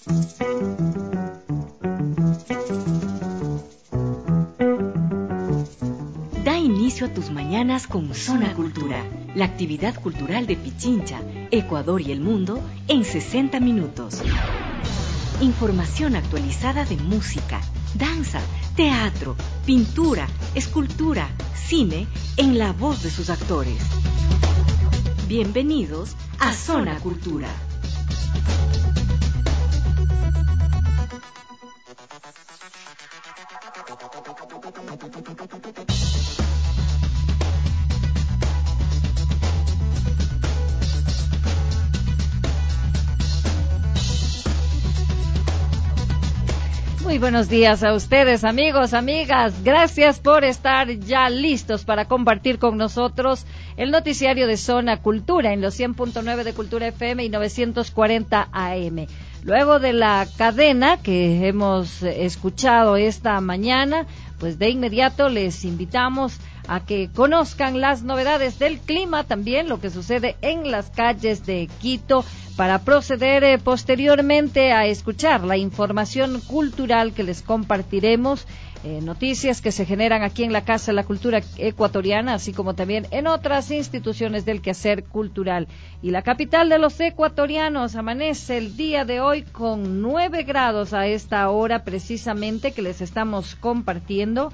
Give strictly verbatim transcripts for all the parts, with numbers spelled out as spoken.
Da inicio a tus mañanas con Zona Cultura, la actividad cultural de Pichincha, Ecuador y el mundo en sesenta minutos. Información actualizada de música, danza, teatro, pintura, escultura, cine, en la voz de sus actores. Bienvenidos a Zona Cultura. Muy buenos días a ustedes, amigos, amigas. Gracias por estar ya listos para compartir con nosotros el noticiario de Zona Cultura en los cien punto nueve de Cultura F M y novecientos cuarenta A M. Luego de la cadena que hemos escuchado esta mañana, pues de inmediato les invitamos a que conozcan las novedades del clima, también lo que sucede en las calles de Quito, para proceder eh, posteriormente a escuchar la información cultural que les compartiremos, eh, noticias que se generan aquí en la Casa de la Cultura Ecuatoriana, así como también en otras instituciones del quehacer cultural. Y la capital de los ecuatorianos amanece el día de hoy con nueve grados a esta hora precisamente que les estamos compartiendo.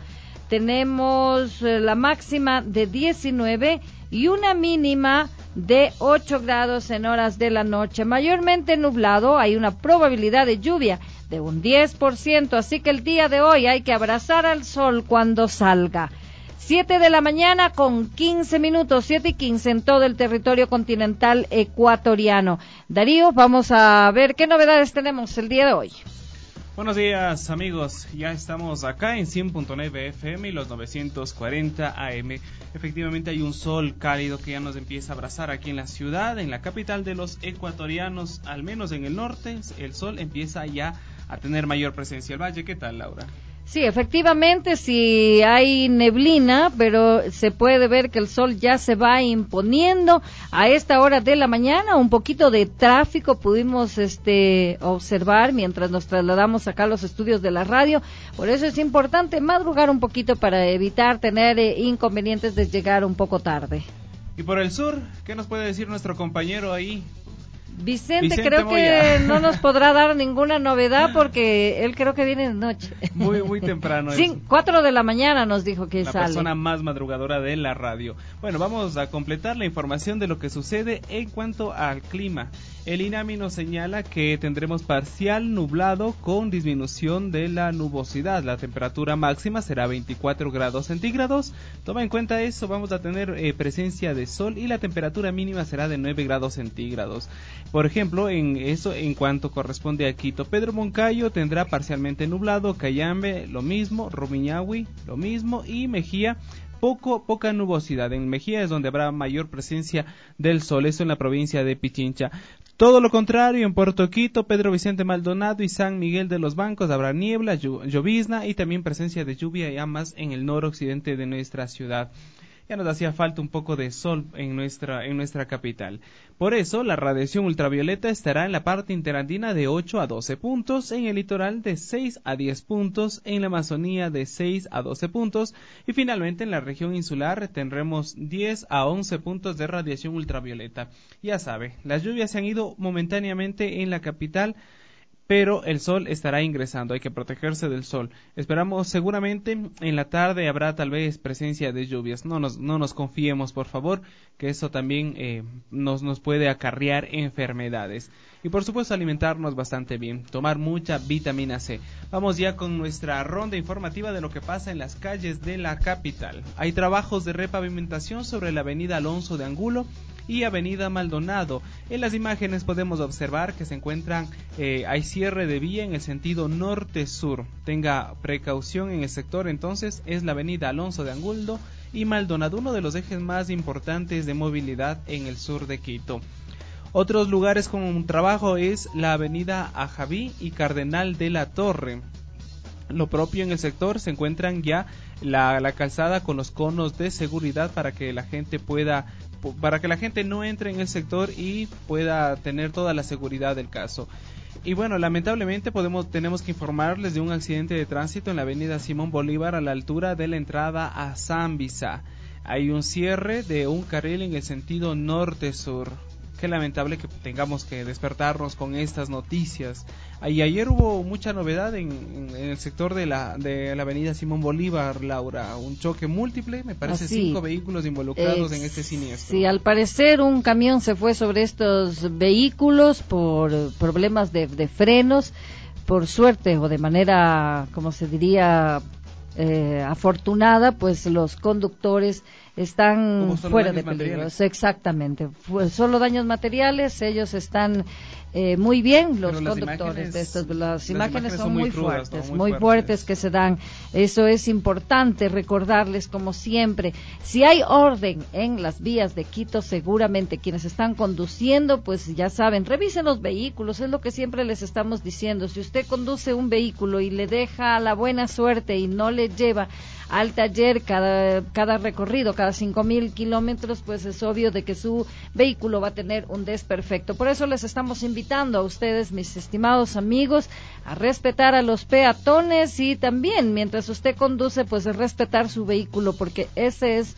Tenemos eh, la máxima de diecinueve y una mínima de ocho grados en horas de la noche. Mayormente nublado, hay una probabilidad de lluvia de un diez por ciento, así que el día de hoy hay que abrazar al sol cuando salga. Siete de la mañana con quince minutos, siete y quince en todo el territorio continental ecuatoriano. Darío, vamos a ver qué novedades tenemos el día de hoy. Buenos días, amigos, ya estamos acá en cien punto nueve F M y los novecientos cuarenta A M. Efectivamente hay un sol cálido que ya nos empieza a abrazar aquí en la ciudad, en la capital de los ecuatorianos, al menos en el norte. El sol empieza ya a tener mayor presencia. El valle, ¿qué tal, Laura? Sí, efectivamente, sí hay neblina, pero se puede ver que el sol ya se va imponiendo a esta hora de la mañana. Un poquito de tráfico pudimos este observar mientras nos trasladamos acá a los estudios de la radio. Por eso es importante madrugar un poquito para evitar tener eh, inconvenientes de llegar un poco tarde. Y por el sur, ¿qué nos puede decir nuestro compañero ahí? Vicente, Vicente creo Moya. que no nos podrá dar ninguna novedad porque él creo que viene de noche. Muy, muy temprano. Sí, cuatro de la mañana nos dijo que la sale. La persona más madrugadora de la radio. Bueno, vamos a completar la información de lo que sucede en cuanto al clima. El INAMI nos señala que tendremos parcial nublado con disminución de la nubosidad. La temperatura máxima será veinticuatro grados centígrados. Toma en cuenta eso, vamos a tener eh, presencia de sol y la temperatura mínima será de nueve grados centígrados. Por ejemplo, en eso en cuanto corresponde a Quito, Pedro Moncayo tendrá parcialmente nublado, Cayambe lo mismo, Rumiñahui lo mismo y Mejía poco poca nubosidad. En Mejía es donde habrá mayor presencia del sol, eso en la provincia de Pichincha. Todo lo contrario, en Puerto Quito, Pedro Vicente Maldonado y San Miguel de los Bancos habrá niebla, llovizna y también presencia de lluvia ya más en el noroccidente de nuestra ciudad. Ya nos hacía falta un poco de sol en nuestra en nuestra capital. Por eso, la radiación ultravioleta estará en la parte interandina de ocho a doce puntos, en el litoral de seis a diez puntos, en la Amazonía de seis a doce puntos y finalmente en la región insular tendremos diez a once puntos de radiación ultravioleta. Ya sabe, las lluvias se han ido momentáneamente en la capital, pero el sol estará ingresando, hay que protegerse del sol. Esperamos seguramente en la tarde habrá tal vez presencia de lluvias. No nos no nos confiemos, por favor, que eso también eh, nos nos puede acarrear enfermedades. Y por supuesto alimentarnos bastante bien, tomar mucha vitamina C. Vamos ya con nuestra ronda informativa de lo que pasa en las calles de la capital. Hay trabajos de repavimentación sobre la avenida Alonso de Angulo y avenida Maldonado. En las imágenes podemos observar que se encuentran, eh, hay cierre de vía en el sentido norte-sur. Tenga precaución en el sector, entonces es la avenida Alonso de Angulo y Maldonado, uno de los ejes más importantes de movilidad en el sur de Quito. Otros lugares con un trabajo es la avenida Ajaví y Cardenal de la Torre. Lo propio en el sector se encuentran ya la, la calzada con los conos de seguridad para que la gente pueda para que la gente no entre en el sector y pueda tener toda la seguridad del caso. Y bueno, lamentablemente podemos tenemos que informarles de un accidente de tránsito en la avenida Simón Bolívar a la altura de la entrada a Zambisa. Hay un cierre de un carril en el sentido norte-sur. Qué lamentable que tengamos que despertarnos con estas noticias. Y ayer hubo mucha novedad en, en, en el sector de la de la avenida Simón Bolívar, Laura. Un choque múltiple, me parece Así, cinco vehículos involucrados eh, en este siniestro. Sí, al parecer un camión se fue sobre estos vehículos por problemas de, de frenos. Por suerte o de manera, como se diría, eh, afortunada, pues los conductores están fuera de peligro. Exactamente, Fue, solo daños materiales, ellos están eh, muy bien, los Pero conductores imágenes, de estos, las, las imágenes, imágenes son, son muy, muy crudas, fuertes, ¿no? muy, muy fuertes. fuertes que se dan. Eso es importante recordarles, como siempre, si hay orden en las vías de Quito, seguramente quienes están conduciendo, pues ya saben, revisen los vehículos, es lo que siempre les estamos diciendo. Si usted conduce un vehículo y le deja la buena suerte y no le lleva al taller cada, cada recorrido, cada cinco mil kilómetros, pues es obvio de que su vehículo va a tener un desperfecto. Por eso les estamos invitando a ustedes, mis estimados amigos, a respetar a los peatones y también, mientras usted conduce, pues respetar su vehículo, porque ese es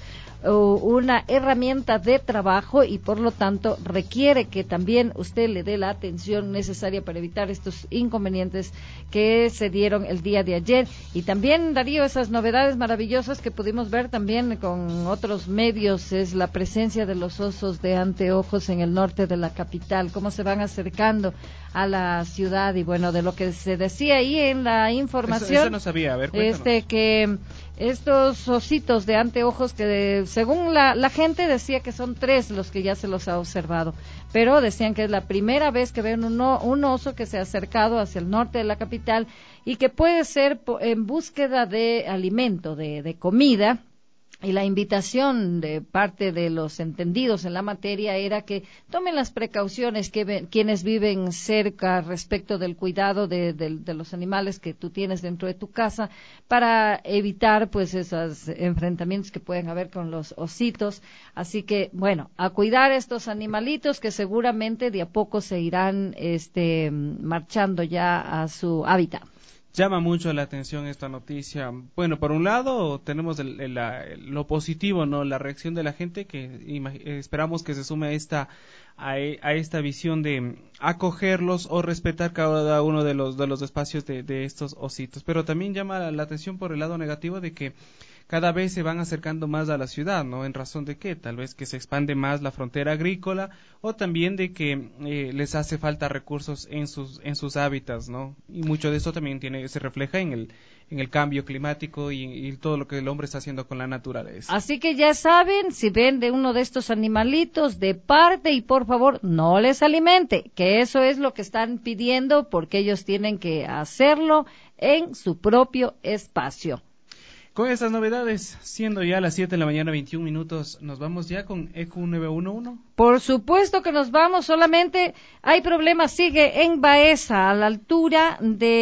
una herramienta de trabajo y por lo tanto requiere que también usted le dé la atención necesaria para evitar estos inconvenientes que se dieron el día de ayer. Y también, Darío, esas novedades maravillosas que pudimos ver también con otros medios, es la presencia de los osos de anteojos en el norte de la capital, cómo se van acercando a la ciudad. Y bueno, de lo que se decía ahí en la información, eso, eso no sabía. A ver, cuéntanos. este que estos ositos de anteojos que según la, la gente decía que son tres los que ya se los ha observado, pero decían que es la primera vez que ven un, un oso que se ha acercado hacia el norte de la capital y que puede ser en búsqueda de alimento, de, de comida. Y la invitación de parte de los entendidos en la materia era que tomen las precauciones que ven, quienes viven cerca respecto del cuidado de, de, de los animales que tú tienes dentro de tu casa, para evitar pues esos enfrentamientos que pueden haber con los ositos. Así que, bueno, a cuidar estos animalitos que seguramente de a poco se irán este, marchando ya a su hábitat. Llama mucho la atención esta noticia. Bueno, por un lado tenemos el, el, el, lo positivo, no, la reacción de la gente que esperamos que se sume a esta a, a esta visión de acogerlos o respetar cada uno de los de los espacios de, de estos ositos. Pero también llama la, la atención por el lado negativo de que cada vez se van acercando más a la ciudad, ¿no? ¿En razón de qué? Tal vez que se expande más la frontera agrícola o también de que eh, les hace falta recursos en sus en sus hábitats, ¿no? Y mucho de eso también tiene se refleja en el en el cambio climático y, y todo lo que el hombre está haciendo con la naturaleza. Así que ya saben, si ven de uno de estos animalitos, de parte y por favor no les alimente, que eso es lo que están pidiendo porque ellos tienen que hacerlo en su propio espacio. Con estas novedades, siendo ya las siete de la mañana, veintiún minutos, ¿nos vamos ya con E Q nueve uno uno? Por supuesto que nos vamos, solamente hay problemas, sigue en Baeza, a la altura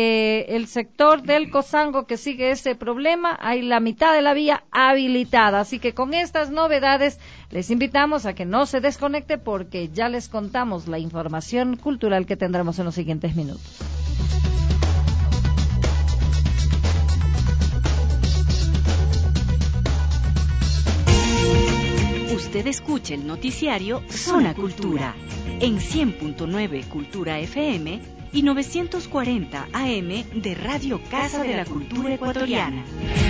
del sector del Cozango, que sigue ese problema, hay la mitad de la vía habilitada, así que con estas novedades les invitamos a que no se desconecte porque ya les contamos la información cultural que tendremos en los siguientes minutos. Usted escucha el noticiario Zona Cultura en cien punto nueve Cultura F M y novecientos cuarenta A M de Radio Casa de la Cultura Ecuatoriana.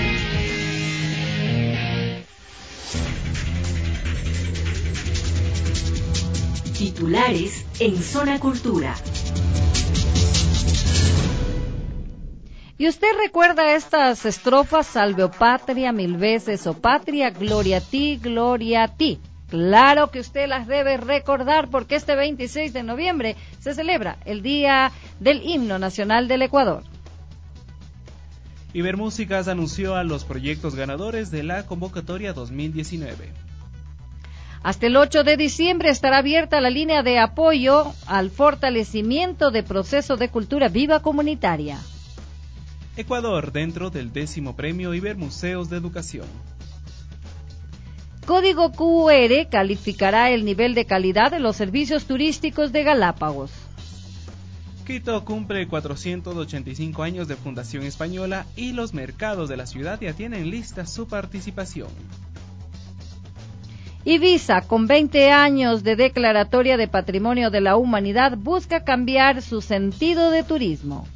Titulares en Zona Cultura. ¿Y usted recuerda estas estrofas? Salve, oh patria, mil veces, oh patria, gloria a ti, gloria a ti. Claro que usted las debe recordar porque este veintiséis de noviembre se celebra el Día del Himno Nacional del Ecuador. Ibermúsicas anunció a los proyectos ganadores de la convocatoria dos mil diecinueve. Hasta el ocho de diciembre estará abierta la línea de apoyo al fortalecimiento de proceso de cultura viva comunitaria. Ecuador dentro del décimo premio Ibermuseos de Educación. Código Q R calificará el nivel de calidad de los servicios turísticos de Galápagos. Quito cumple cuatrocientos ochenta y cinco años de fundación española y los mercados de la ciudad ya tienen lista su participación. Ibiza, con veinte años de declaratoria de Patrimonio de la Humanidad, busca cambiar su sentido de turismo.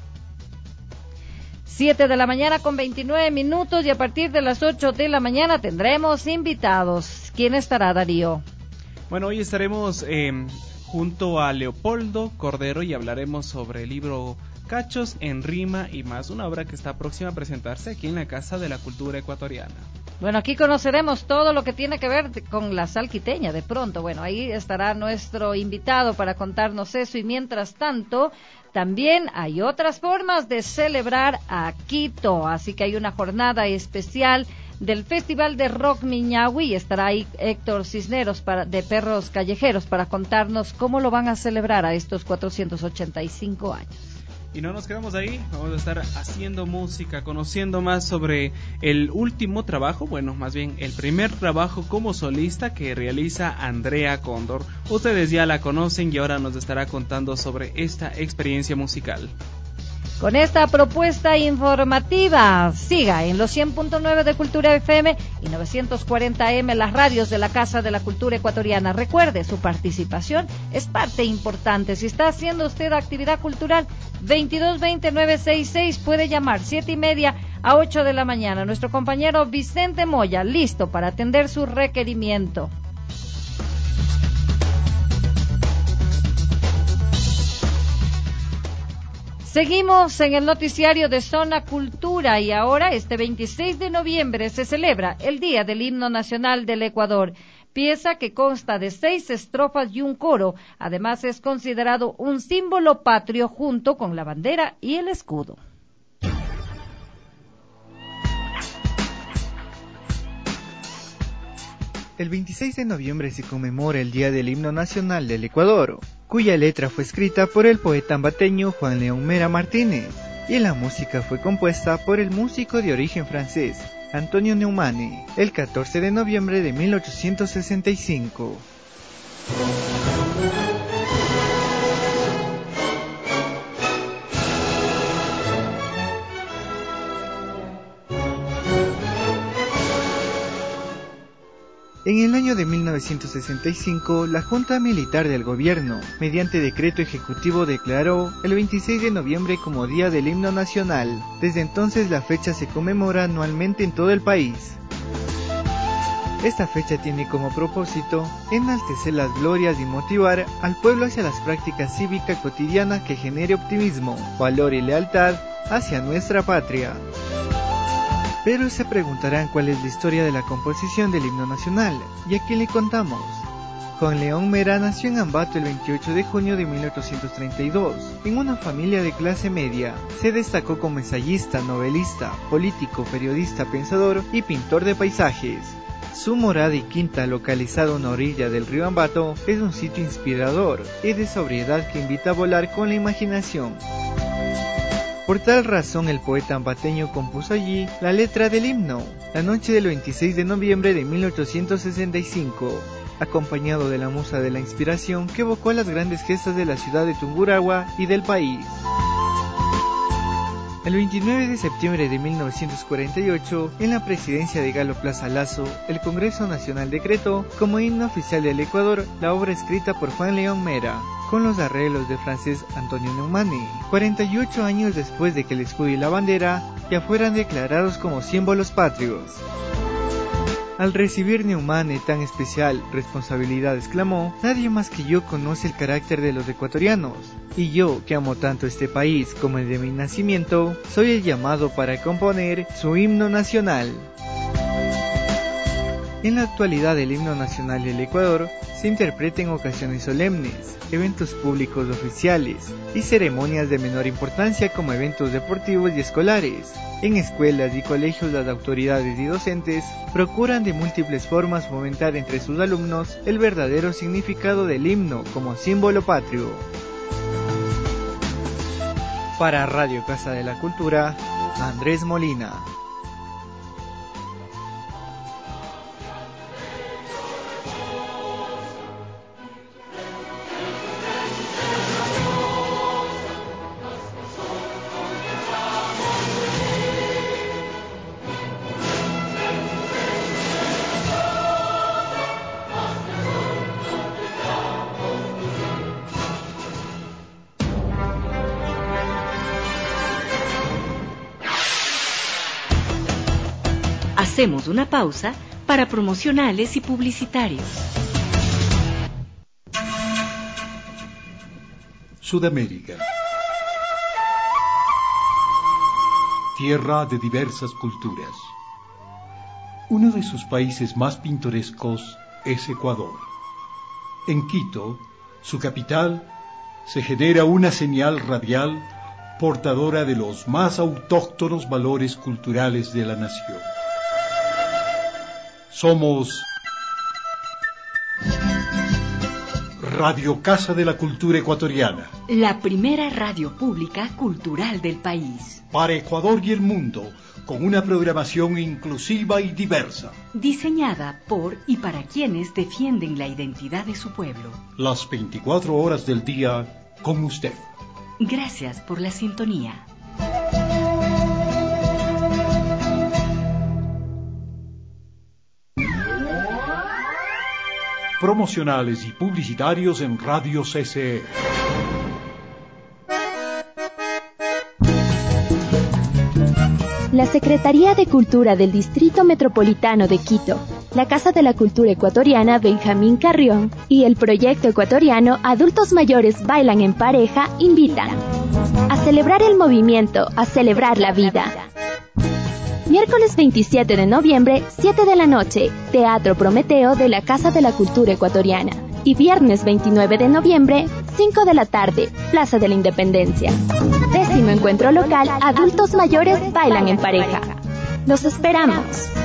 siete de la mañana con veintinueve minutos y a partir de las ocho de la mañana tendremos invitados. ¿Quién estará, Darío? Bueno, hoy estaremos eh, junto a Leopoldo Cordero y hablaremos sobre el libro Cachos en Rima y más, una obra que está próxima a presentarse aquí en la Casa de la Cultura Ecuatoriana. Bueno, aquí conoceremos todo lo que tiene que ver con la salquiteña de pronto. Bueno, ahí estará nuestro invitado para contarnos eso y mientras tanto también hay otras formas de celebrar a Quito, así que hay una jornada especial del Festival de Rock Miñahui y estará ahí Héctor Cisneros para, de Perros Callejeros para contarnos cómo lo van a celebrar a estos cuatrocientos ochenta y cinco años. Y no nos quedamos ahí, vamos a estar haciendo música, conociendo más sobre el último trabajo, bueno, más bien el primer trabajo como solista que realiza Andrea Cóndor. Ustedes ya la conocen y ahora nos estará contando sobre esta experiencia musical. Con esta propuesta informativa, siga en los cien punto nueve de Cultura F M y novecientos cuarenta M, las radios de la Casa de la Cultura Ecuatoriana. Recuerde, su participación es parte importante. Si está haciendo usted actividad cultural, veintidós veinte nueve sesenta y seis, puede llamar siete y media a ocho de la mañana. Nuestro compañero Vicente Moya, listo para atender su requerimiento. Seguimos en el noticiario de Zona Cultura y ahora este veintiséis de noviembre se celebra el Día del Himno Nacional del Ecuador, pieza que consta de seis estrofas y un coro. Además es considerado un símbolo patrio junto con la bandera y el escudo. El veintiséis de noviembre se conmemora el Día del Himno Nacional del Ecuador, cuya letra fue escrita por el poeta ambateño Juan León Mera Martínez, y la música fue compuesta por el músico de origen francés Antonio Neumane, el catorce de noviembre de mil ochocientos sesenta y cinco. En el año de mil novecientos sesenta y cinco, la Junta Militar del Gobierno, mediante decreto ejecutivo, declaró el veintiséis de noviembre como Día del Himno Nacional. Desde entonces la fecha se conmemora anualmente en todo el país. Esta fecha tiene como propósito enaltecer las glorias y motivar al pueblo hacia las prácticas cívicas cotidianas que genere optimismo, valor y lealtad hacia nuestra patria. Pero se preguntarán cuál es la historia de la composición del himno nacional, y aquí le contamos. Juan León Mera nació en Ambato el veintiocho de junio de mil ochocientos treinta y dos, en una familia de clase media. Se destacó como ensayista, novelista, político, periodista, pensador y pintor de paisajes. Su morada y quinta, localizada a una orilla del río Ambato, es un sitio inspirador y de sobriedad que invita a volar con la imaginación. Por tal razón el poeta ambateño compuso allí la letra del himno, la noche del veintiséis de noviembre de mil ochocientos sesenta y cinco, acompañado de la musa de la inspiración que evocó las grandes gestas de la ciudad de Tungurahua y del país. El veintinueve de septiembre de mil novecientos cuarenta y ocho, en la presidencia de Galo Plaza Lazo, el Congreso Nacional decretó como himno oficial del Ecuador la obra escrita por Juan León Mera, con los arreglos de francés Antonio Neumane, cuarenta y ocho años después de que el escudo y la bandera ya fueran declarados como símbolos patrios. Al recibir Neumane tan especial responsabilidad, exclamó: nadie más que yo conoce el carácter de los ecuatorianos, y yo, que amo tanto este país como el de mi nacimiento, soy el llamado para componer su himno nacional. En la actualidad el himno nacional del Ecuador se interpreta en ocasiones solemnes, eventos públicos oficiales y ceremonias de menor importancia como eventos deportivos y escolares. En escuelas y colegios las autoridades y docentes procuran de múltiples formas fomentar entre sus alumnos el verdadero significado del himno como símbolo patrio. Para Radio Casa de la Cultura, Andrés Molina. Hacemos una pausa para promocionales y publicitarios. Sudamérica. Tierra de diversas culturas. Uno de sus países más pintorescos es Ecuador. En Quito, su capital, se genera una señal radial portadora de los más autóctonos valores culturales de la nación. Somos Radio Casa de la Cultura Ecuatoriana, la primera radio pública cultural del país. Para Ecuador y el mundo, con una programación inclusiva y diversa. Diseñada por y para quienes defienden la identidad de su pueblo. Las veinticuatro horas del día con usted. Gracias por la sintonía. Promocionales y publicitarios en Radio C C E. La Secretaría de Cultura del Distrito Metropolitano de Quito, la Casa de la Cultura Ecuatoriana Benjamín Carrión y el proyecto ecuatoriano Adultos Mayores Bailan en Pareja invitan a celebrar el movimiento, a celebrar la vida. Miércoles veintisiete de noviembre, siete de la noche, Teatro Prometeo de la Casa de la Cultura Ecuatoriana. Y viernes veintinueve de noviembre, cinco de la tarde, Plaza de la Independencia. Décimo encuentro local, Adultos Mayores Bailan en Pareja. ¡Los esperamos!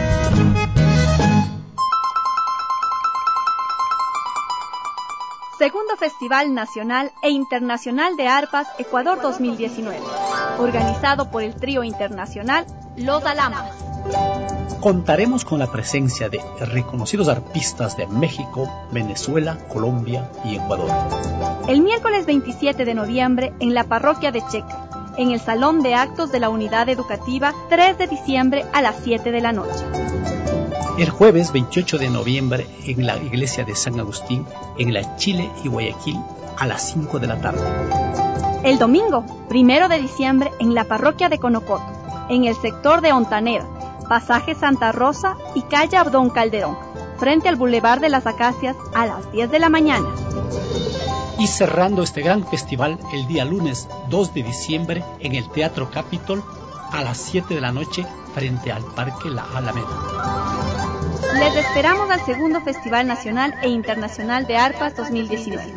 Segundo Festival Nacional e Internacional de Arpas Ecuador dos mil diecinueve, organizado por el trío internacional Los Alamas. Contaremos con la presencia de reconocidos arpistas de México, Venezuela, Colombia y Ecuador. El miércoles veintisiete de noviembre en la parroquia de Checa, en el Salón de Actos de la Unidad Educativa, tres de diciembre a las siete de la noche. El jueves veintiocho de noviembre en la iglesia de San Agustín, en la Chile y Guayaquil, a las cinco de la tarde. El domingo, primero de diciembre, en la parroquia de Conocoto, en el sector de Ontaneda, pasaje Santa Rosa y calle Abdón Calderón, frente al Boulevard de las Acacias, a las diez de la mañana. Y cerrando este gran festival el día lunes dos de diciembre en el Teatro Capitol, a las siete de la noche, frente al Parque La Alameda. Les esperamos al segundo Festival Nacional e Internacional de Arpas dos mil diecinueve.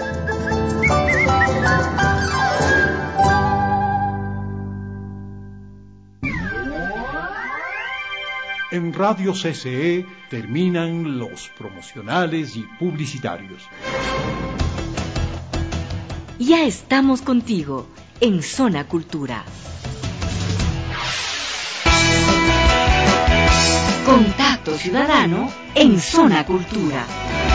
En Radio C C E terminan los promocionales y publicitarios. Ya estamos contigo en Zona Cultura. Contacto Ciudadano en Zona Cultura.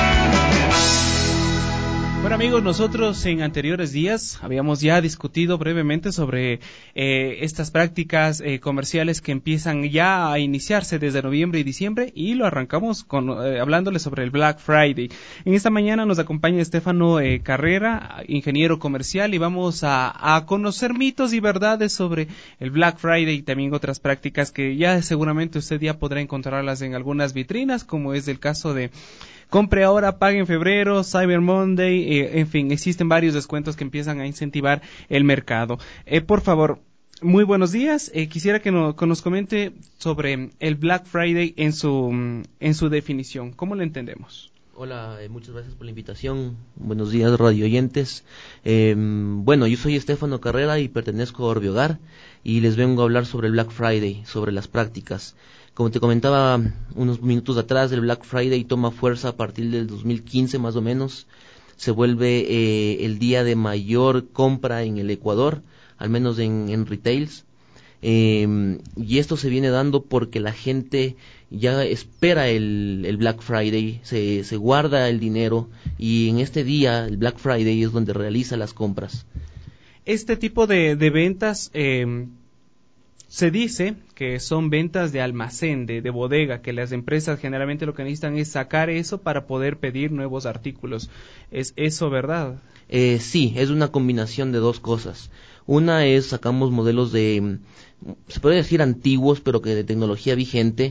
Bueno amigos, nosotros en anteriores días habíamos ya discutido brevemente sobre eh, estas prácticas eh, comerciales que empiezan ya a iniciarse desde noviembre y diciembre, y lo arrancamos con eh, hablándoles sobre el Black Friday. En esta mañana nos acompaña Estefano eh, Carrera, ingeniero comercial, y vamos a, a conocer mitos y verdades sobre el Black Friday y también otras prácticas que ya seguramente usted ya podrá encontrarlas en algunas vitrinas, como es el caso de compre ahora, pague en febrero, Cyber Monday, eh, en fin, existen varios descuentos que empiezan a incentivar el mercado. Eh, por favor, muy buenos días. Eh, quisiera que, no, que nos comente sobre el Black Friday en su en su definición. ¿Cómo lo entendemos? Hola, eh, muchas gracias por la invitación. Buenos días, radio oyentes. Eh, bueno, yo soy Estefano Carrera y pertenezco a Orbiogar y les vengo a hablar sobre el Black Friday, sobre las prácticas. Como te comentaba unos minutos atrás, el Black Friday toma fuerza a partir del dos mil quince más o menos. Se vuelve eh, el día de mayor compra en el Ecuador, al menos en, en retails. Eh, y esto se viene dando porque la gente ya espera el, el Black Friday, se, se guarda el dinero y en este día, el Black Friday, es donde realiza las compras. Este tipo de, de ventas... Eh... Se dice que son ventas de almacén, de, de bodega, que las empresas generalmente lo que necesitan es sacar eso para poder pedir nuevos artículos. ¿Es eso verdad? Eh, sí, es una combinación de dos cosas. Una es, sacamos modelos de, se podría decir antiguos, pero que de tecnología vigente,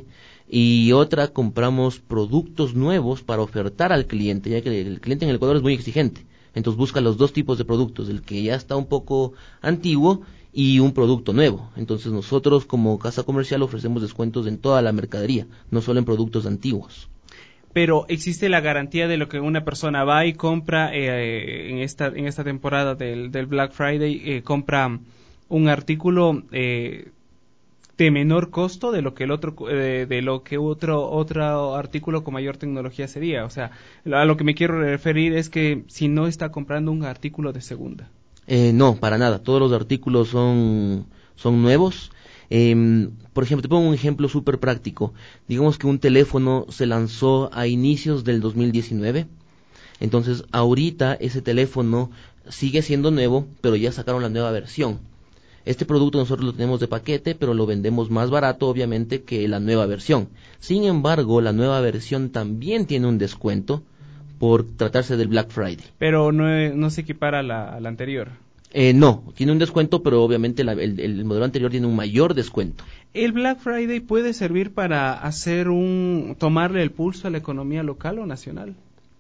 y otra compramos productos nuevos para ofertar al cliente, ya que el cliente en el Ecuador es muy exigente. Entonces busca los dos tipos de productos, el que ya está un poco antiguo y un producto nuevo. Entonces nosotros como casa comercial ofrecemos descuentos en toda la mercadería, no solo en productos antiguos. Pero existe la garantía de lo que una persona va y compra eh, en esta en esta temporada del, del Black Friday, eh, compra un artículo eh, de menor costo de lo que el otro eh, de lo que otro otro artículo con mayor tecnología sería. O sea, a lo que me quiero referir es que si no está comprando un artículo de segunda. Eh, no, para nada. Todos los artículos son son nuevos. Eh, por ejemplo, te pongo un ejemplo súper práctico. Digamos que un teléfono se lanzó a inicios del dos mil diecinueve. Entonces, ahorita ese teléfono sigue siendo nuevo, pero ya sacaron la nueva versión. Este producto nosotros lo tenemos de paquete, pero lo vendemos más barato, obviamente, que la nueva versión. Sin embargo, la nueva versión también tiene un descuento por tratarse del Black Friday. Pero no, no se equipara a la, a la anterior. Eh, no, tiene un descuento, pero obviamente la, el, el modelo anterior tiene un mayor descuento. ¿El Black Friday puede servir para hacer un tomarle el pulso a la economía local o nacional?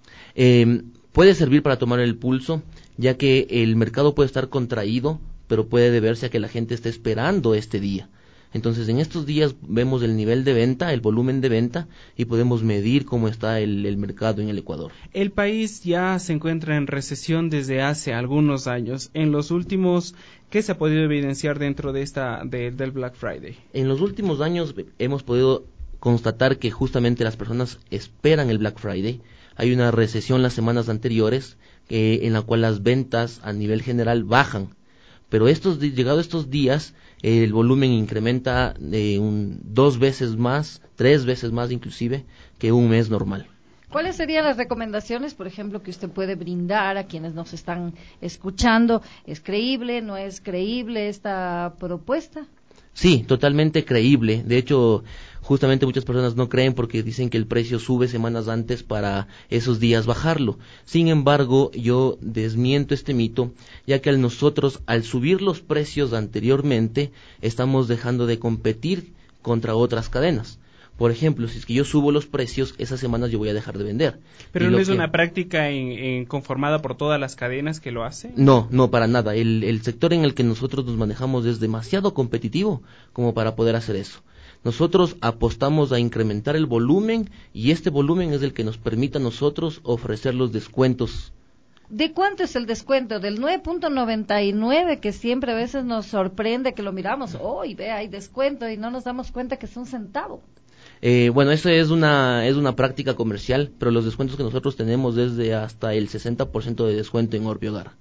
Eh, puede servir para tomar el pulso, ya que el mercado puede estar contraído, pero puede deberse a que la gente está esperando este día. Entonces, en estos días vemos el nivel de venta, el volumen de venta, y podemos medir cómo está el, el mercado en el Ecuador. El país ya se encuentra en recesión desde hace algunos años. En los últimos, ¿qué se ha podido evidenciar dentro de esta de, del Black Friday? En los últimos años hemos podido constatar que justamente las personas esperan el Black Friday. Hay una recesión las semanas anteriores, eh, en la cual las ventas a nivel general bajan. Pero estos llegado estos días, eh, el volumen incrementa eh, un, dos veces más, tres veces más inclusive, que un mes normal. ¿Cuáles serían las recomendaciones, por ejemplo, que usted puede brindar a quienes nos están escuchando? ¿Es creíble, no es creíble esta propuesta? Sí, totalmente creíble. De hecho, justamente muchas personas no creen porque dicen que el precio sube semanas antes para esos días bajarlo. Sin embargo, yo desmiento este mito, ya que al nosotros, al subir los precios anteriormente, estamos dejando de competir contra otras cadenas. Por ejemplo, si es que yo subo los precios, esas semanas yo voy a dejar de vender. ¿Pero no es que... una práctica en, en conformada por todas las cadenas que lo hacen? No, no, para nada. El, el sector en el que nosotros nos manejamos es demasiado competitivo como para poder hacer eso. Nosotros apostamos a incrementar el volumen y este volumen es el que nos permite a nosotros ofrecer los descuentos. ¿De cuánto es el descuento? Del nueve punto noventa y nueve, que siempre a veces nos sorprende que lo miramos. Oh, y ve, hay descuento y no nos damos cuenta que es un centavo. Eh, bueno, eso es una es una práctica comercial, pero los descuentos que nosotros tenemos es de hasta el sesenta por ciento de descuento en Orbiogar.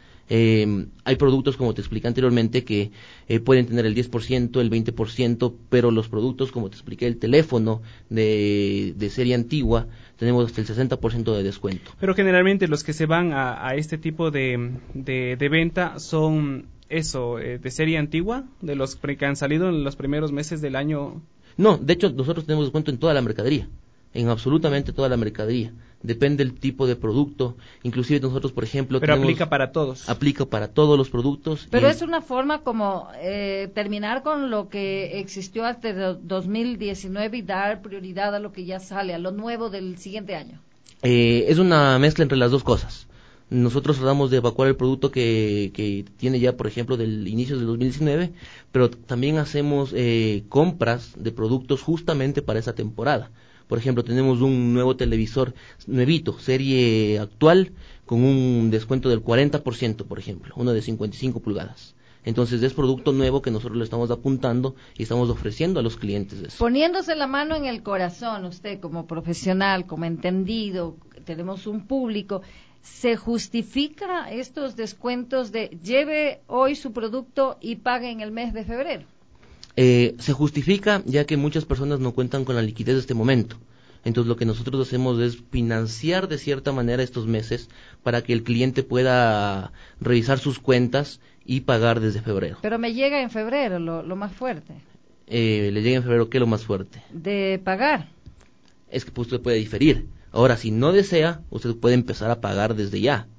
Eh, hay productos, como te expliqué anteriormente, que eh, pueden tener el diez por ciento, el veinte por ciento, pero los productos, como te expliqué, el teléfono de, de serie antigua, tenemos hasta el sesenta por ciento de descuento. Pero generalmente los que se van a, a este tipo de, de, de venta son eso, eh, de serie antigua, de los que han salido en los primeros meses del año. No, de hecho nosotros tenemos descuento en toda la mercadería, en absolutamente toda la mercadería. Depende del tipo de producto, inclusive nosotros, por ejemplo... Pero tenemos, aplica para todos. Aplica para todos los productos. Pero y es una forma como eh, terminar con lo que existió hasta el dos mil diecinueve y dar prioridad a lo que ya sale, a lo nuevo del siguiente año. Eh, es una mezcla entre las dos cosas. Nosotros tratamos de evacuar el producto que, que tiene ya, por ejemplo, del inicio del dos mil diecinueve, pero también hacemos eh, compras de productos justamente para esa temporada. Por ejemplo, tenemos un nuevo televisor nuevito, serie actual, con un descuento del cuarenta por ciento, por ejemplo, uno de cincuenta y cinco pulgadas. Entonces es producto nuevo que nosotros le estamos apuntando y estamos ofreciendo a los clientes eso. Poniéndose la mano en el corazón, usted como profesional, como entendido, tenemos un público, ¿se justifica estos descuentos de lleve hoy su producto y pague en el mes de febrero? Eh, se justifica ya que muchas personas no cuentan con la liquidez de este momento. Entonces lo que nosotros hacemos es financiar de cierta manera estos meses para que el cliente pueda revisar sus cuentas y pagar desde febrero. Pero me llega en febrero lo, lo más fuerte. Eh, ¿Le llega en febrero qué es lo más fuerte? De pagar. Es que pues, usted puede diferir. Ahora, si no desea, usted puede empezar a pagar desde ya.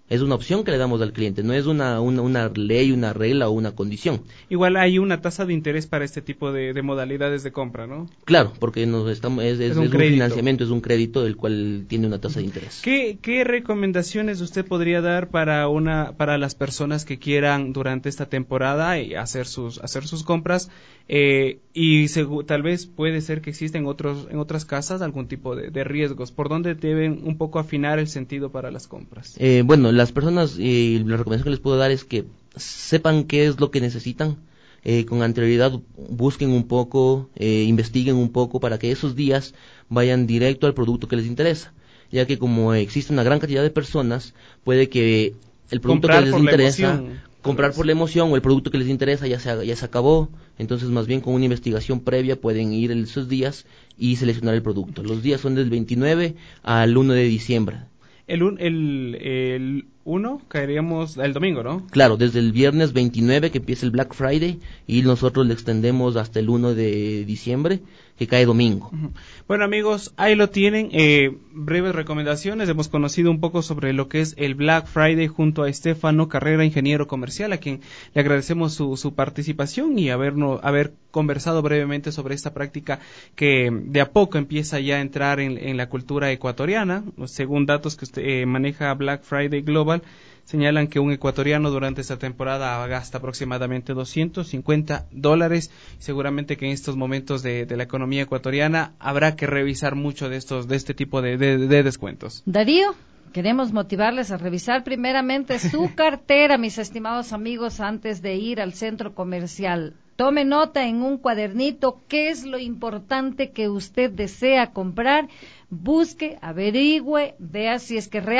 Es una opción que le damos al cliente, no es una, una, una ley, una regla o una condición. Igual hay una tasa de interés para este tipo de, de modalidades de compra, ¿no? Claro, porque nos estamos, es, es, es, un, es un financiamiento, es un crédito del cual tiene una tasa de interés. ¿Qué, qué recomendaciones usted podría dar para una para las personas que quieran durante esta temporada hacer sus hacer sus compras? Eh, y segu- tal vez puede ser que existen otros en otras casas algún tipo de, de riesgos. ¿Por dónde deben un poco afinar el sentido para las compras? Eh, bueno, las personas, eh, la recomendación que les puedo dar es que sepan qué es lo que necesitan. Eh, con anterioridad busquen un poco, eh, investiguen un poco para que esos días vayan directo al producto que les interesa, ya que como existe una gran cantidad de personas, puede que el producto comprar que les por interesa, la emoción, comprar por la emoción o el producto que les interesa ya se, ya se acabó, entonces más bien con una investigación previa pueden ir esos días y seleccionar el producto. Los días son del veintinueve al uno de diciembre. El, el, el uno caeríamos el domingo, ¿no? Claro, desde el viernes veintinueve que empieza el Black Friday y nosotros le extendemos hasta el uno de diciembre que cae domingo. Uh-huh. Bueno amigos, ahí lo tienen, eh, breves recomendaciones. Hemos conocido un poco sobre lo que es el Black Friday junto a Estefano Carrera, ingeniero comercial, a quien le agradecemos su, su participación y habernos, haber conversado brevemente sobre esta práctica que de a poco empieza ya a entrar en, en la cultura ecuatoriana. Según datos que usted eh, maneja Black Friday Global, señalan que un ecuatoriano durante esta temporada gasta aproximadamente doscientos cincuenta dólares. Seguramente que en estos momentos de, de la economía ecuatoriana habrá que revisar mucho de estos de este tipo de, de, de descuentos. Darío, queremos motivarles a revisar primeramente su cartera, mis estimados amigos, antes de ir al centro comercial. Tome nota en un cuadernito qué es lo importante que usted desea comprar. Busque, averigüe, vea si es que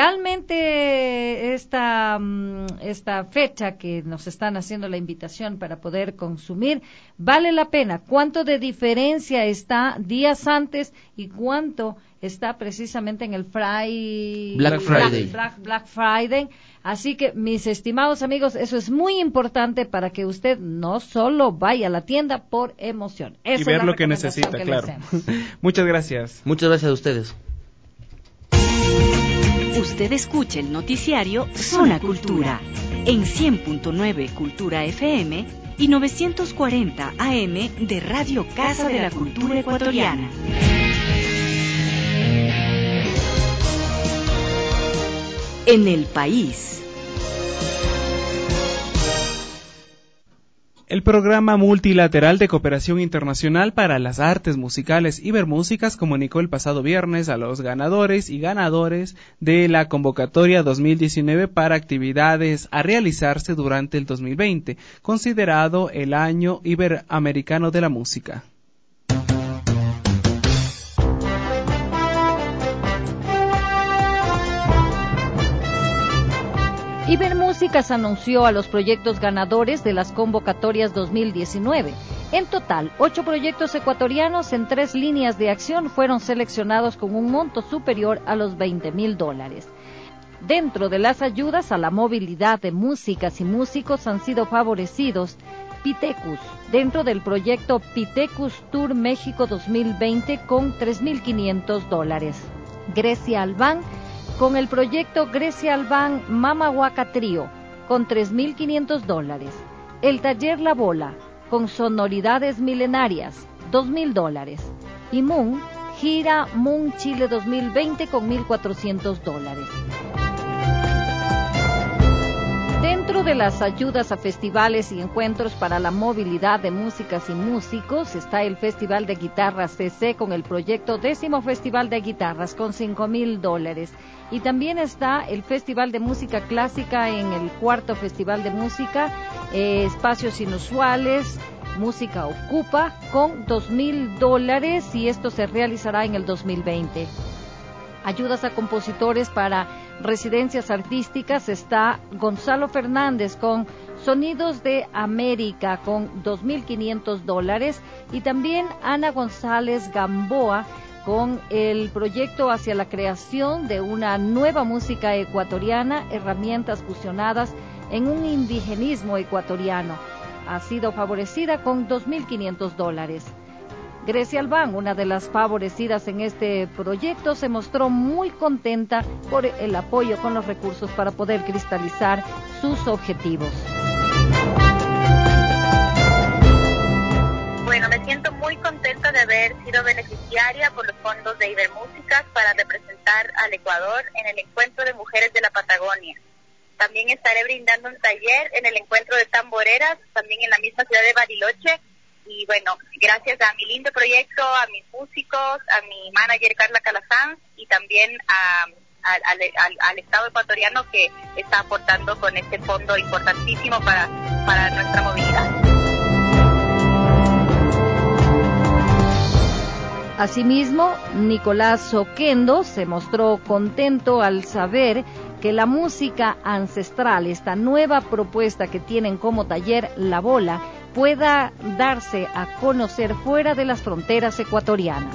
realmente esta, esta fecha que nos están haciendo la invitación para poder consumir vale la pena. ¿Cuánto de diferencia está días antes y cuánto está precisamente en el Friday, Black Friday? Black, Black, Black Friday. Así que, mis estimados amigos, eso es muy importante para que usted no solo vaya a la tienda por emoción. Esa y ver es la lo que necesita, que claro. Muchas gracias. Muchas gracias a ustedes. Usted escucha el noticiario Zona Cultura en cien punto nueve Cultura F M y novecientos cuarenta A M de Radio Casa de la Cultura Ecuatoriana. En el país. El Programa Multilateral de Cooperación Internacional para las Artes Musicales Ibermúsicas comunicó el pasado viernes a los ganadores y ganadores de la convocatoria dos mil diecinueve para actividades a realizarse durante el dos mil veinte, considerado el Año Iberoamericano de la Música. Ibermúsicas anunció a los proyectos ganadores de las convocatorias dos mil diecinueve. En total, ocho proyectos ecuatorianos en tres líneas de acción fueron seleccionados con un monto superior a los veinte mil dólares. Dentro de las ayudas a la movilidad de músicas y músicos han sido favorecidos Pitecus, dentro del proyecto Pitecus Tour México dos mil veinte con tres mil quinientos dólares. Grecia Albán, con el proyecto Grecia Albán Mama Huaca Trío, con tres mil quinientos dólares. El Taller La Bola, con Sonoridades Milenarias, dos mil dólares. Y Moon, Gira Moon Chile dos mil veinte, con mil cuatrocientos dólares. Dentro de las ayudas a festivales y encuentros para la movilidad de músicas y músicos está el Festival de Guitarras C C con el proyecto Décimo Festival de Guitarras con cinco mil dólares. Y también está el Festival de Música Clásica en el cuarto Festival de Música, eh, Espacios Inusuales, Música Ocupa con dos mil dólares y esto se realizará en el dos mil veinte. Ayudas a compositores para residencias artísticas está Gonzalo Fernández con Sonidos de América con dos mil quinientos dólares y también Ana González Gamboa con el proyecto hacia la creación de una nueva música ecuatoriana, herramientas fusionadas en un indigenismo ecuatoriano. Ha sido favorecida con dos mil quinientos dólares. Grecia Albán, una de las favorecidas en este proyecto, se mostró muy contenta por el apoyo con los recursos para poder cristalizar sus objetivos. Bueno, me siento muy contenta de haber sido beneficiaria por los fondos de Ibermúsicas para representar al Ecuador en el Encuentro de Mujeres de la Patagonia. También estaré brindando un taller en el Encuentro de Tamboreras, también en la misma ciudad de Bariloche. Y bueno, gracias a mi lindo proyecto, a mis músicos, a mi manager Carla Calazán y también a, a, al, al, al Estado ecuatoriano que está aportando con este fondo importantísimo para, para nuestra movilidad. Asimismo, Nicolás Oquendo se mostró contento al saber que la música ancestral, esta nueva propuesta que tienen como taller La Bola, pueda darse a conocer fuera de las fronteras ecuatorianas.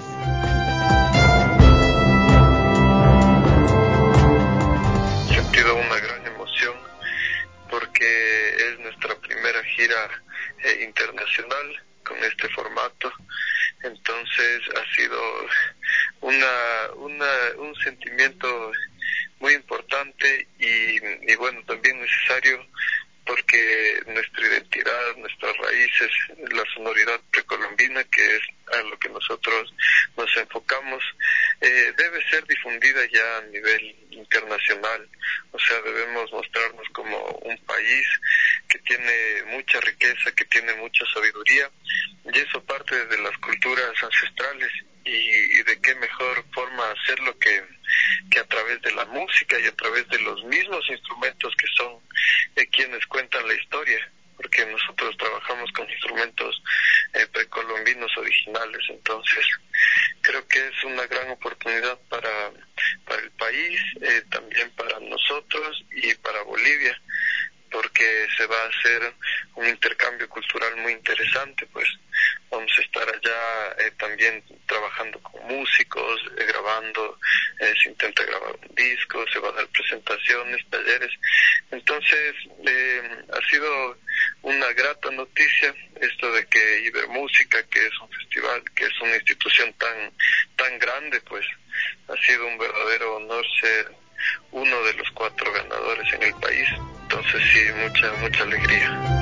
He sentido una gran emoción porque es nuestra primera gira eh, internacional con este formato. Entonces ha sido una, una un sentimiento muy importante y, y bueno, también necesario, porque nuestra identidad, nuestras raíces, la sonoridad precolombina, que es a lo que nosotros nos enfocamos, eh, debe ser difundida ya a nivel internacional. O sea, debemos mostrarnos como un país que tiene mucha riqueza, que tiene mucha sabiduría, y eso parte de las culturas ancestrales, y, y de qué mejor forma hacerlo que, que a través de la música y a través de los mismos instrumentos que son eh, quienes cuentan la historia, porque nosotros trabajamos con instrumentos eh, precolombinos originales. Entonces creo que es una gran oportunidad para, para el país, eh, también para nosotros y para Bolivia, porque se va a hacer un intercambio cultural muy interesante. Pues vamos a estar allá eh, también trabajando con músicos, eh, grabando, eh, se intenta grabar un disco, se van a dar presentaciones, talleres. Entonces eh, ha sido una grata noticia esto de que Ibermúsica, que es un festival, que es una institución tan tan grande, pues ha sido un verdadero honor ser uno de los cuatro ganadores en el país. Entonces sí, mucha, mucha alegría.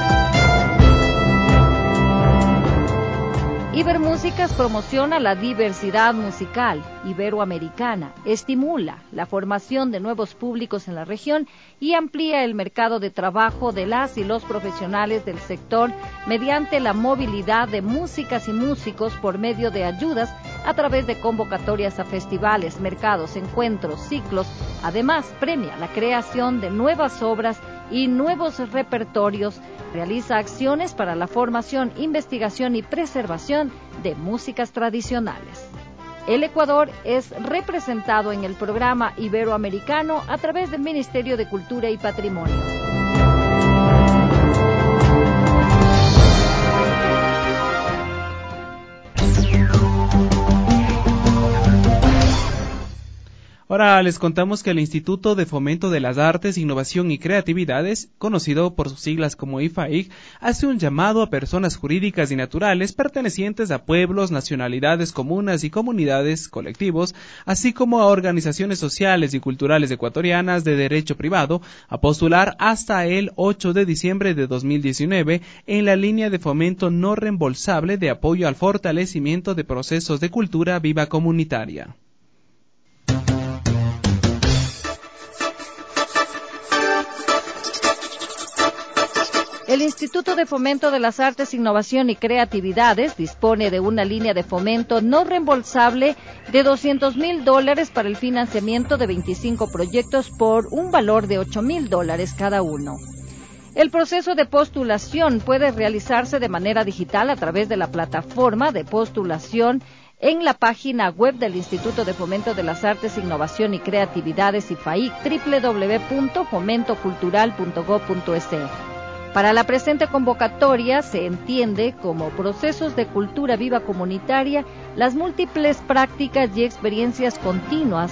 Ibermúsicas promociona la diversidad musical iberoamericana, estimula la formación de nuevos públicos en la región y amplía el mercado de trabajo de las y los profesionales del sector mediante la movilidad de músicas y músicos por medio de ayudas a través de convocatorias a festivales, mercados, encuentros, ciclos. Además, premia la creación de nuevas obras y nuevos repertorios, realiza acciones para la formación, investigación y preservación de músicas tradicionales. El Ecuador es representado en el programa iberoamericano a través del Ministerio de Cultura y Patrimonio. Ahora les contamos que el Instituto de Fomento de las Artes, Innovación y Creatividades, conocido por sus siglas como I F A I C, hace un llamado a personas jurídicas y naturales pertenecientes a pueblos, nacionalidades, comunas y comunidades, colectivos, así como a organizaciones sociales y culturales ecuatorianas de derecho privado, a postular hasta el ocho de diciembre de dos mil diecinueve en la línea de fomento no reembolsable de apoyo al fortalecimiento de procesos de cultura viva comunitaria. El Instituto de Fomento de las Artes, Innovación y Creatividades dispone de una línea de fomento no reembolsable de doscientos mil dólares para el financiamiento de veinticinco proyectos por un valor de ocho mil dólares cada uno. El proceso de postulación puede realizarse de manera digital a través de la plataforma de postulación en la página web del Instituto de Fomento de las Artes, Innovación y Creatividades I F A I C, doble u doble u doble u punto fomento cultural punto gob punto es. Para la presente convocatoria se entiende como procesos de cultura viva comunitaria las múltiples prácticas y experiencias continuas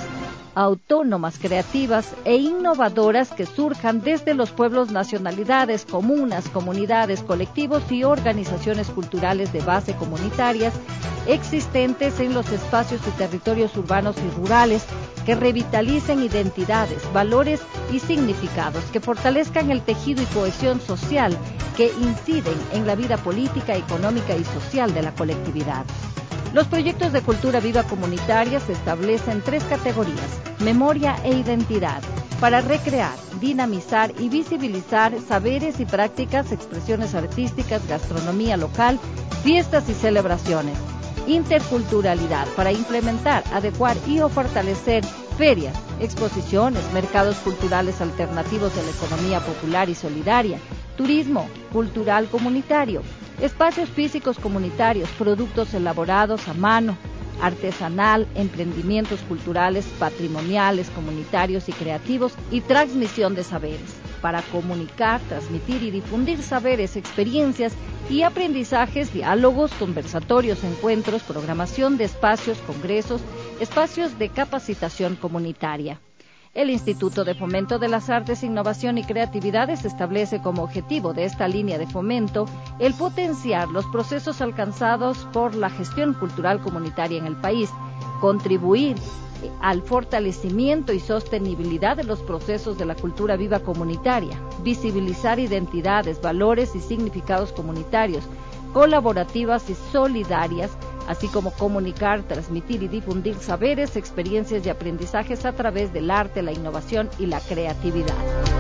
autónomas, creativas e innovadoras que surjan desde los pueblos, nacionalidades, comunas, comunidades, colectivos y organizaciones culturales de base comunitarias existentes en los espacios y territorios urbanos y rurales, que revitalicen identidades, valores y significados, que fortalezcan el tejido y cohesión social, que inciden en la vida política, económica y social de la colectividad. Los proyectos de cultura viva comunitaria se establecen tres categorías: memoria e identidad, para recrear, dinamizar y visibilizar saberes y prácticas, expresiones artísticas, gastronomía local, fiestas y celebraciones. Interculturalidad, para implementar, adecuar y o fortalecer ferias, exposiciones, mercados culturales alternativos de la economía popular y solidaria, turismo cultural comunitario, espacios físicos comunitarios, productos elaborados a mano, artesanal, emprendimientos culturales, patrimoniales, comunitarios y creativos, y transmisión de saberes, para comunicar, transmitir y difundir saberes, experiencias y aprendizajes, diálogos, conversatorios, encuentros, programación de espacios, congresos, espacios de capacitación comunitaria. El Instituto de Fomento de las Artes, Innovación y Creatividad establece como objetivo de esta línea de fomento el potenciar los procesos alcanzados por la gestión cultural comunitaria en el país, contribuir al fortalecimiento y sostenibilidad de los procesos de la cultura viva comunitaria, visibilizar identidades, valores y significados comunitarios, colaborativas y solidarias, así como comunicar, transmitir y difundir saberes, experiencias y aprendizajes a través del arte, la innovación y la creatividad.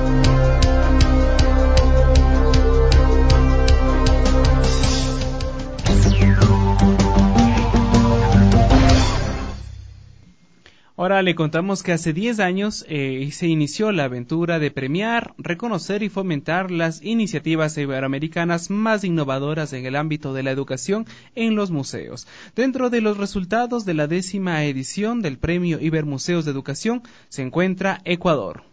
Ahora le contamos que hace diez años eh, se inició la aventura de premiar, reconocer y fomentar las iniciativas iberoamericanas más innovadoras en el ámbito de la educación en los museos. Dentro de los resultados de la décima edición del Premio Ibermuseos de Educación se encuentra Ecuador.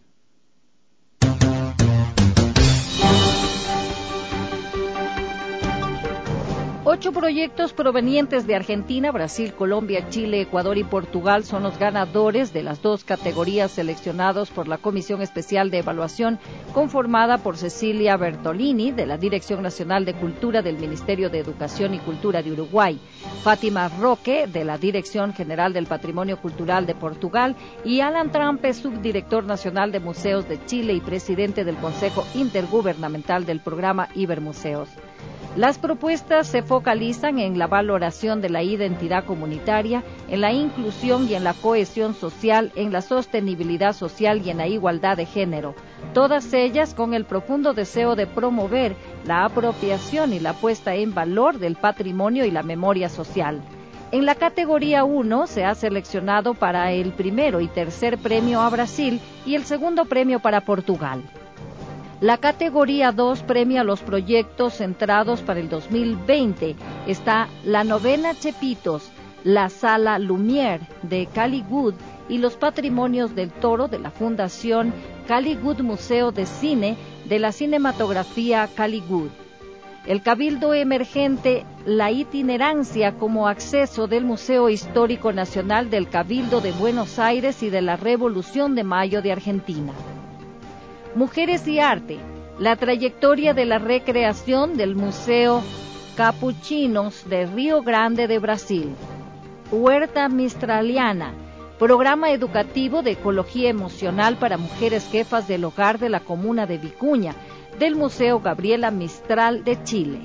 Ocho proyectos provenientes de Argentina, Brasil, Colombia, Chile, Ecuador y Portugal son los ganadores de las dos categorías seleccionados por la Comisión Especial de Evaluación, conformada por Cecilia Bertolini, de la Dirección Nacional de Cultura del Ministerio de Educación y Cultura de Uruguay, Fátima Roque, de la Dirección General del Patrimonio Cultural de Portugal, y Alan Trampe, subdirector nacional de Museos de Chile y presidente del Consejo Intergubernamental del Programa Ibermuseos. Las propuestas se focalizan en la valoración de la identidad comunitaria, en la inclusión y en la cohesión social, en la sostenibilidad social y en la igualdad de género, todas ellas con el profundo deseo de promover la apropiación y la puesta en valor del patrimonio y la memoria social. En la categoría uno se ha seleccionado para el primero y tercer premio a Brasil y el segundo premio para Portugal. La categoría dos premia los proyectos centrados para el dos mil veinte. Está la novena Chepitos, la Sala Lumière de Caligud y los Patrimonios del Toro de la Fundación Caligud Museo de Cine de la Cinematografía Caligud. El Cabildo Emergente, la itinerancia como acceso del Museo Histórico Nacional del Cabildo de Buenos Aires y de la Revolución de Mayo de Argentina. Mujeres y Arte, la trayectoria de la recreación del Museo Capuchinos de Río Grande de Brasil. Huerta Mistraliana, programa educativo de ecología emocional para mujeres jefas del hogar de la comuna de Vicuña, del Museo Gabriela Mistral de Chile.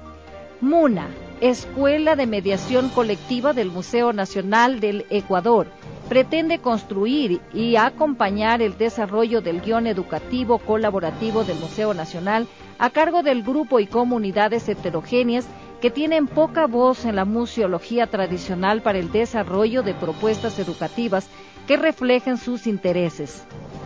MUNA, Escuela de Mediación Colectiva del Museo Nacional del Ecuador, pretende construir y acompañar el desarrollo del guión educativo colaborativo del Museo Nacional a cargo del grupo y comunidades heterogéneas que tienen poca voz en la museología tradicional para el desarrollo de propuestas educativas que reflejen sus intereses.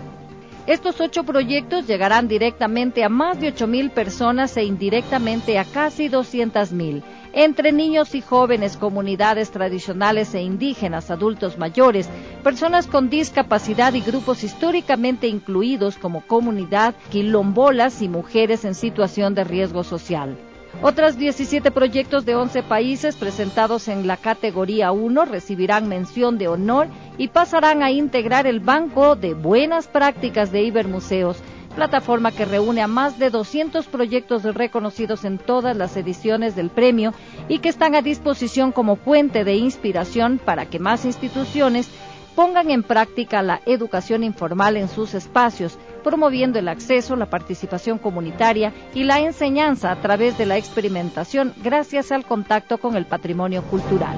Estos ocho proyectos llegarán directamente a más de ocho mil personas e indirectamente a casi doscientas mil. Entre niños y jóvenes, comunidades tradicionales e indígenas, adultos mayores, personas con discapacidad y grupos históricamente incluidos como comunidad, quilombolas y mujeres en situación de riesgo social. Otras diecisiete proyectos de once países presentados en la categoría uno recibirán mención de honor y pasarán a integrar el Banco de Buenas Prácticas de Ibermuseos, plataforma que reúne a más de doscientos proyectos reconocidos en todas las ediciones del premio y que están a disposición como fuente de inspiración para que más instituciones pongan en práctica la educación informal en sus espacios, promoviendo el acceso, la participación comunitaria y la enseñanza a través de la experimentación gracias al contacto con el patrimonio cultural.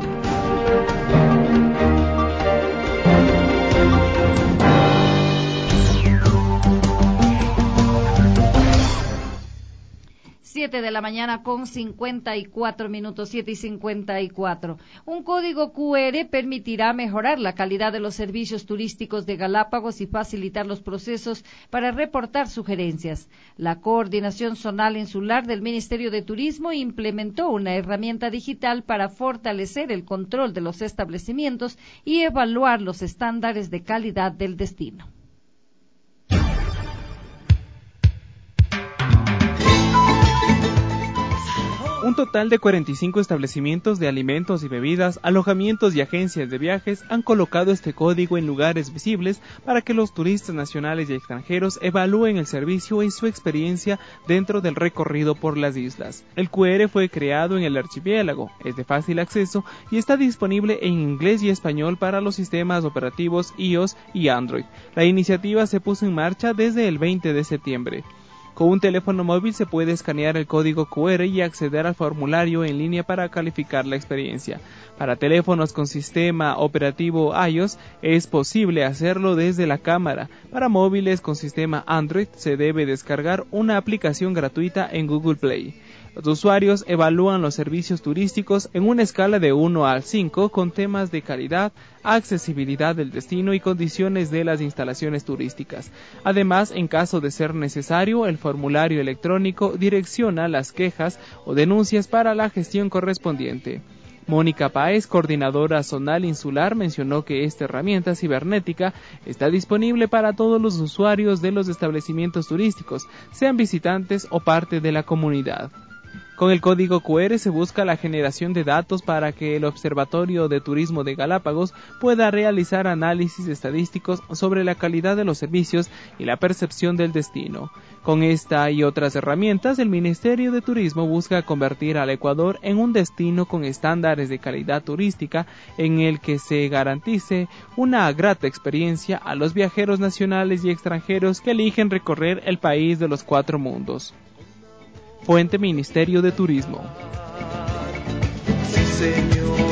Siete de la mañana con cincuenta y cuatro minutos, siete y cincuenta y cuatro. Un código cu erre permitirá mejorar la calidad de los servicios turísticos de Galápagos y facilitar los procesos para reportar sugerencias. La Coordinación Zonal Insular del Ministerio de Turismo implementó una herramienta digital para fortalecer el control de los establecimientos y evaluar los estándares de calidad del destino. Un total de cuarenta y cinco establecimientos de alimentos y bebidas, alojamientos y agencias de viajes han colocado este código en lugares visibles para que los turistas nacionales y extranjeros evalúen el servicio y su experiencia dentro del recorrido por las islas. El cu erre fue creado en el archipiélago, es de fácil acceso y está disponible en inglés y español para los sistemas operativos iOS y Android. La iniciativa se puso en marcha desde el veinte de septiembre. Con un teléfono móvil se puede escanear el código cu erre y acceder al formulario en línea para calificar la experiencia. Para teléfonos con sistema operativo iOS es posible hacerlo desde la cámara. Para móviles con sistema Android se debe descargar una aplicación gratuita en Google Play. Los usuarios evalúan los servicios turísticos en una escala de uno al cinco con temas de calidad, accesibilidad del destino y condiciones de las instalaciones turísticas. Además, en caso de ser necesario, el formulario electrónico direcciona las quejas o denuncias para la gestión correspondiente. Mónica Páez, coordinadora zonal insular, mencionó que esta herramienta cibernética está disponible para todos los usuarios de los establecimientos turísticos, sean visitantes o parte de la comunidad. Con el código cu erre se busca la generación de datos para que el Observatorio de Turismo de Galápagos pueda realizar análisis estadísticos sobre la calidad de los servicios y la percepción del destino. Con esta y otras herramientas, el Ministerio de Turismo busca convertir al Ecuador en un destino con estándares de calidad turística en el que se garantice una grata experiencia a los viajeros nacionales y extranjeros que eligen recorrer el país de los cuatro mundos. Fuente Ministerio de Turismo. Sí, señor.